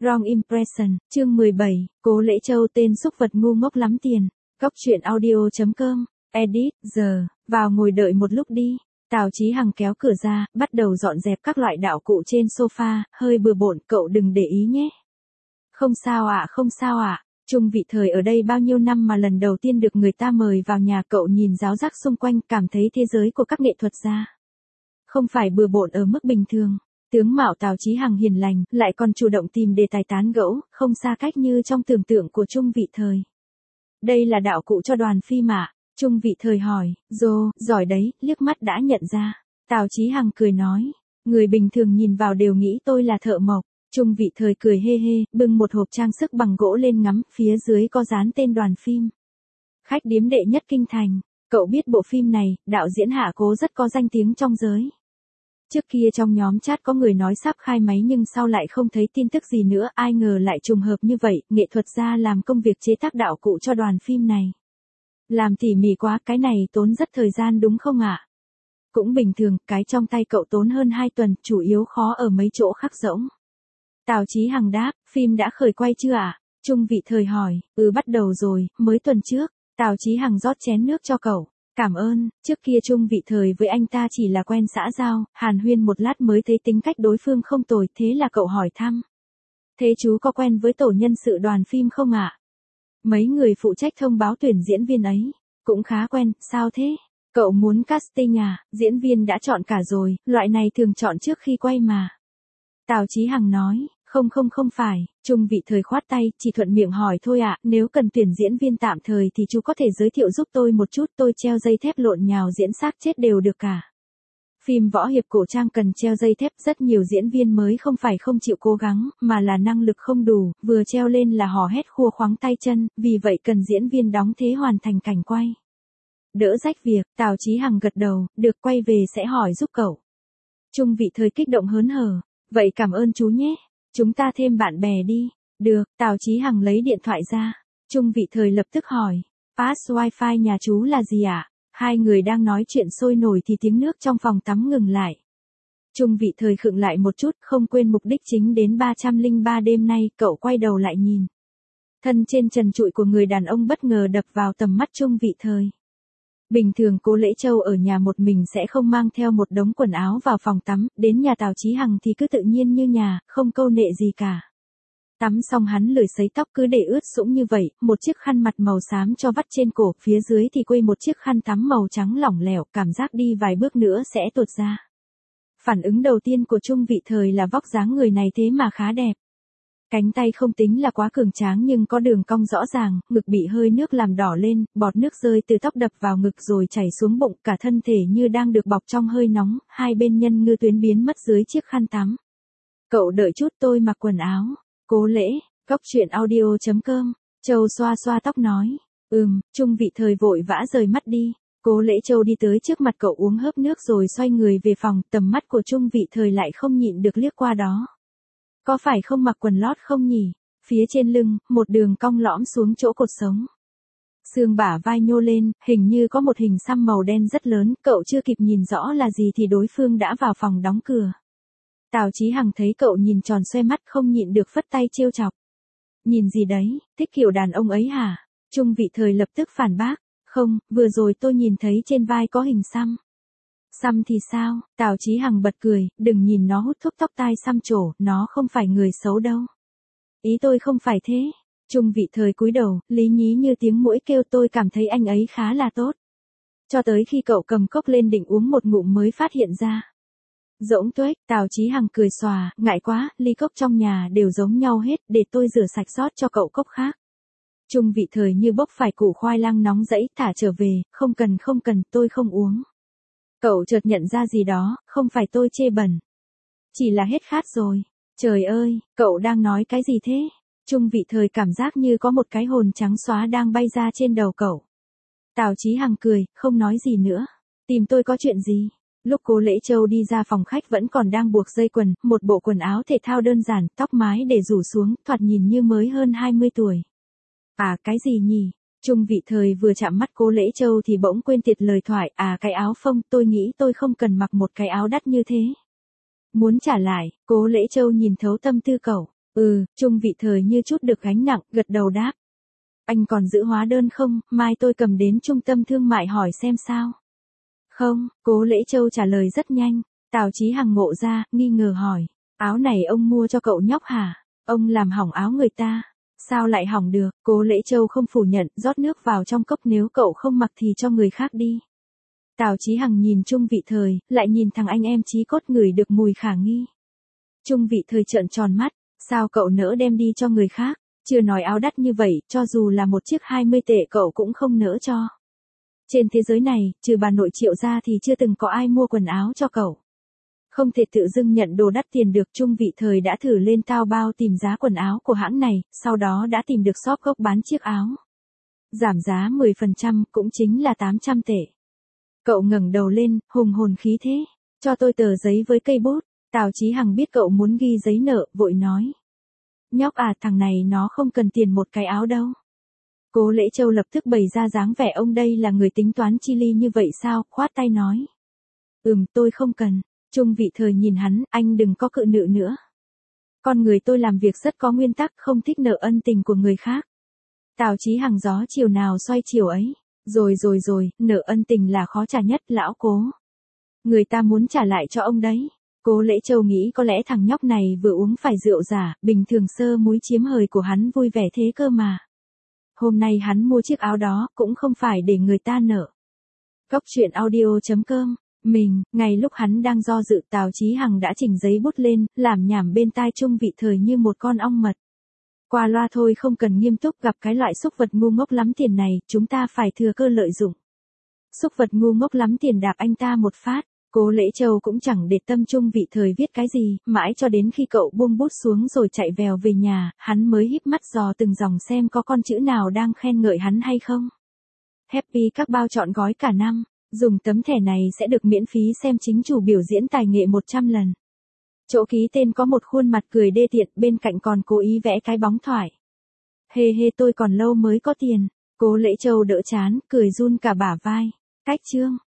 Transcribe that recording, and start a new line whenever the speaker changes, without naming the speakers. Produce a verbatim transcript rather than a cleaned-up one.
Wrong Impression, chương mười bảy, Cố Lễ Châu tên xúc vật ngu ngốc lắm tiền. Góc truyện audio chấm com, edit, giờ, vào ngồi đợi một lúc đi. Tào Chí Hằng kéo cửa ra, bắt đầu dọn dẹp các loại đạo cụ trên sofa, hơi bừa bộn, cậu đừng để ý nhé. Không sao ạ, không sao ạ. Trung Vị Thời ở đây bao nhiêu năm mà lần đầu tiên được người ta mời vào nhà, cậu nhìn ráo rác xung quanh, cảm thấy thế giới của các nghệ thuật gia không phải bừa bộn ở mức bình thường. Tướng mạo Tào Chí Hằng hiền lành, lại còn chủ động tìm đề tài tán gẫu, không xa cách như trong tưởng tượng của Trung Vị Thời. Đây là đạo cụ cho đoàn phim ạ? Trung Vị Thời hỏi. Dô, giỏi đấy, liếc mắt đã nhận ra. Tào Chí Hằng cười nói. Người bình thường nhìn vào đều nghĩ tôi là thợ mộc. Trung Vị Thời cười hê hê, bưng một hộp trang sức bằng gỗ lên ngắm, phía dưới có dán tên đoàn phim. Khách điếm đệ nhất kinh thành. Cậu biết bộ phim này, đạo diễn Hạ Cố rất có danh tiếng trong giới. Trước kia trong nhóm chat có người nói sắp khai máy nhưng sau lại không thấy tin tức gì nữa, ai ngờ lại trùng hợp như vậy, nghệ thuật gia làm công việc chế tác đạo cụ cho đoàn phim này. Làm tỉ mỉ quá, cái này tốn rất thời gian đúng không ạ? Cũng bình thường, cái trong tay cậu tốn hơn hai tuần, chủ yếu khó ở mấy chỗ khắc rỗng. Tào Chí Hằng đáp, phim đã khởi quay chưa ạ? Trung Vị Thời hỏi, ừ bắt đầu rồi, mới tuần trước. Tào Chí Hằng rót chén nước cho cậu. Cảm ơn, trước kia Trung Vị Thời với anh ta chỉ là quen xã giao, hàn huyên một lát mới thấy tính cách đối phương không tồi, thế là cậu hỏi thăm. Thế chú có quen với tổ nhân sự đoàn phim không ạ? Mấy người phụ trách thông báo tuyển diễn viên ấy. Cũng khá quen, sao thế? Cậu muốn casting à? Diễn viên đã chọn cả rồi, loại này thường chọn trước khi quay mà. Tào Chí Hằng nói. Không không không phải, Trung Vị Thời khoát tay, chỉ thuận miệng hỏi thôi ạ, nếu cần tuyển diễn viên tạm thời thì chú có thể giới thiệu giúp tôi một chút, tôi treo dây thép lộn nhào diễn xác chết đều được cả. Phim võ hiệp cổ trang cần treo dây thép, rất nhiều diễn viên mới không phải không chịu cố gắng, mà là năng lực không đủ, vừa treo lên là hò hét khua khoáng tay chân, vì vậy cần diễn viên đóng thế hoàn thành cảnh quay. Đỡ rách việc, Tào Chí Hằng gật đầu, được quay về sẽ hỏi giúp cậu. Trung Vị Thời kích động hớn hở, vậy cảm ơn chú nhé. Chúng ta thêm bạn bè đi. Được, Tào Chí Hằng lấy điện thoại ra. Trung Vị Thời lập tức hỏi. Pass wifi nhà chú là gì ạ? À? Hai người đang nói chuyện sôi nổi thì tiếng nước trong phòng tắm ngừng lại. Trung Vị Thời khựng lại một chút, không quên mục đích chính đến ba trăm lẻ ba đêm nay, cậu quay đầu lại nhìn. Thân trên trần trụi của người đàn ông bất ngờ đập vào tầm mắt Trung Vị Thời. Bình thường Cố Lễ Châu ở nhà một mình sẽ không mang theo một đống quần áo vào phòng tắm, đến nhà Tào Chí Hằng thì cứ tự nhiên như nhà, không câu nệ gì cả. Tắm xong hắn lười sấy tóc cứ để ướt sũng như vậy, một chiếc khăn mặt màu xám cho vắt trên cổ, phía dưới thì quây một chiếc khăn tắm màu trắng lỏng lẻo, cảm giác đi vài bước nữa sẽ tuột ra. Phản ứng đầu tiên của Trung Vị Thời là vóc dáng người này thế mà khá đẹp. Cánh tay không tính là quá cường tráng nhưng có đường cong rõ ràng, ngực bị hơi nước làm đỏ lên, bọt nước rơi từ tóc đập vào ngực rồi chảy xuống bụng, cả thân thể như đang được bọc trong hơi nóng, hai bên nhân ngư tuyến biến mất dưới chiếc khăn tắm. Cậu đợi chút tôi mặc quần áo. Cố Lễ, góc truyện audio chấm com, Châu xoa xoa tóc nói. Ừm, Trung Vị Thời vội vã rời mắt đi. Cố Lễ Châu đi tới trước mặt cậu uống hớp nước rồi xoay người về phòng, tầm mắt của Trung Vị Thời lại không nhịn được liếc qua đó. Có phải không mặc quần lót không nhỉ? Phía trên lưng, một đường cong lõm xuống chỗ cột sống. Xương bả vai nhô lên, hình như có một hình xăm màu đen rất lớn, cậu chưa kịp nhìn rõ là gì thì đối phương đã vào phòng đóng cửa. Tào Chí Hằng thấy cậu nhìn tròn xoe mắt không nhịn được phất tay trêu chọc. Nhìn gì đấy, thích kiểu đàn ông ấy hả? Trung Vị Thời lập tức phản bác. Không, vừa rồi tôi nhìn thấy trên vai có hình xăm. Xăm thì sao? Tào Chí Hằng bật cười, đừng nhìn nó hút thuốc tóc tai xăm trổ, nó không phải người xấu đâu. Ý tôi không phải thế. Trung Vị Thời cúi đầu, lý nhí như tiếng muỗi kêu, tôi cảm thấy anh ấy khá là tốt. Cho tới khi cậu cầm cốc lên định uống một ngụm mới phát hiện ra. Rỗng tuếch, Tào Chí Hằng cười xòa, ngại quá, ly cốc trong nhà đều giống nhau hết, để tôi rửa sạch rót cho cậu cốc khác. Trung Vị Thời như bốc phải củ khoai lang nóng rẫy, thả trở về, không cần không cần, tôi không uống. Cậu chợt nhận ra gì đó, không phải tôi chê bẩn. Chỉ là hết khát rồi. Trời ơi, cậu đang nói cái gì thế? Trung Vị Thời cảm giác như có một cái hồn trắng xóa đang bay ra trên đầu cậu. Tào Chí Hằng cười, không nói gì nữa. Tìm tôi có chuyện gì? Lúc Cố Lễ Châu đi ra phòng khách vẫn còn đang buộc dây quần, một bộ quần áo thể thao đơn giản, tóc mái để rủ xuống, thoạt nhìn như mới hơn hai mươi tuổi. À cái gì nhỉ? Trung Vị Thời vừa chạm mắt Cố Lễ Châu thì bỗng quên tiệt lời thoại, à cái áo phông, tôi nghĩ tôi không cần mặc một cái áo đắt như thế. Muốn trả lại, Cố Lễ Châu nhìn thấu tâm tư cậu. Ừ, Trung Vị Thời như chút được gánh nặng, gật đầu đáp. Anh còn giữ hóa đơn không, mai tôi cầm đến trung tâm thương mại hỏi xem sao. Không, Cố Lễ Châu trả lời rất nhanh. Tào Chí Hằng ngộ ra, nghi ngờ hỏi. Áo này ông mua cho cậu nhóc hả? Ông làm hỏng áo người ta. Sao lại hỏng được? Cố Lễ Châu không phủ nhận, rót nước vào trong cốc, nếu cậu không mặc thì cho người khác đi. Tào Chí Hằng nhìn Trung Vị Thời, lại nhìn thằng anh em chí cốt ngửi được mùi khả nghi. Trung Vị Thời trợn tròn mắt, sao cậu nỡ đem đi cho người khác? Chưa nói áo đắt như vậy, cho dù là một chiếc hai mươi tệ cậu cũng không nỡ cho. Trên thế giới này, trừ bà nội Triệu ra thì chưa từng có ai mua quần áo cho cậu. Không thể tự dưng nhận đồ đắt tiền được. Trung Vị Thời đã thử lên Taobao tìm giá quần áo của hãng này, sau đó đã tìm được shop gốc bán chiếc áo. Giảm giá mười phần trăm, cũng chính là tám trăm tệ. Cậu ngẩng đầu lên, hùng hồn khí thế. Cho tôi tờ giấy với cây bút. Tào Chí Hằng biết cậu muốn ghi giấy nợ, vội nói. Nhóc à, thằng này nó không cần tiền một cái áo đâu. Cố Lễ Châu lập tức bày ra dáng vẻ ông đây là người tính toán chi ly như vậy sao, khoát tay nói. Ừm, tôi không cần. Trung Vị Thời nhìn hắn, anh đừng có cự nữ nữa. Con người tôi làm việc rất có nguyên tắc, không thích nợ ân tình của người khác. Tào Chí Hằng gió chiều nào xoay chiều ấy. Rồi rồi rồi, nợ ân tình là khó trả nhất, lão Cố. Người ta muốn trả lại cho ông đấy. Cố Lễ Châu nghĩ có lẽ thằng nhóc này vừa uống phải rượu giả, bình thường sơ múi chiếm hời của hắn vui vẻ thế cơ mà. Hôm nay hắn mua chiếc áo đó, cũng không phải để người ta nợ. Cốc truyện audio chấm com. Mình, ngay lúc hắn đang do dự, Tào Chí Hằng đã chỉnh giấy bút lên, làm nhảm bên tai Trung Vị Thời như một con ong mật. Qua loa thôi, không cần nghiêm túc, gặp cái loại xúc vật ngu ngốc lắm tiền này, chúng ta phải thừa cơ lợi dụng. Xúc vật ngu ngốc lắm tiền đạp anh ta một phát. Cố Lễ Châu cũng chẳng để tâm Trung Vị Thời viết cái gì, mãi cho đến khi cậu buông bút xuống rồi chạy vèo về nhà, hắn mới híp mắt dò từng dòng xem có con chữ nào đang khen ngợi hắn hay không. Happy các bao trọn gói cả năm, dùng tấm thẻ này sẽ được miễn phí xem chính chủ biểu diễn tài nghệ một trăm lần. Chỗ ký tên có một khuôn mặt cười đê tiện, bên cạnh còn cố ý vẽ cái bóng thoại. Hê hê, tôi còn lâu mới có tiền. Cố Lễ Châu đỡ chán, cười run cả bả vai. Cách chương.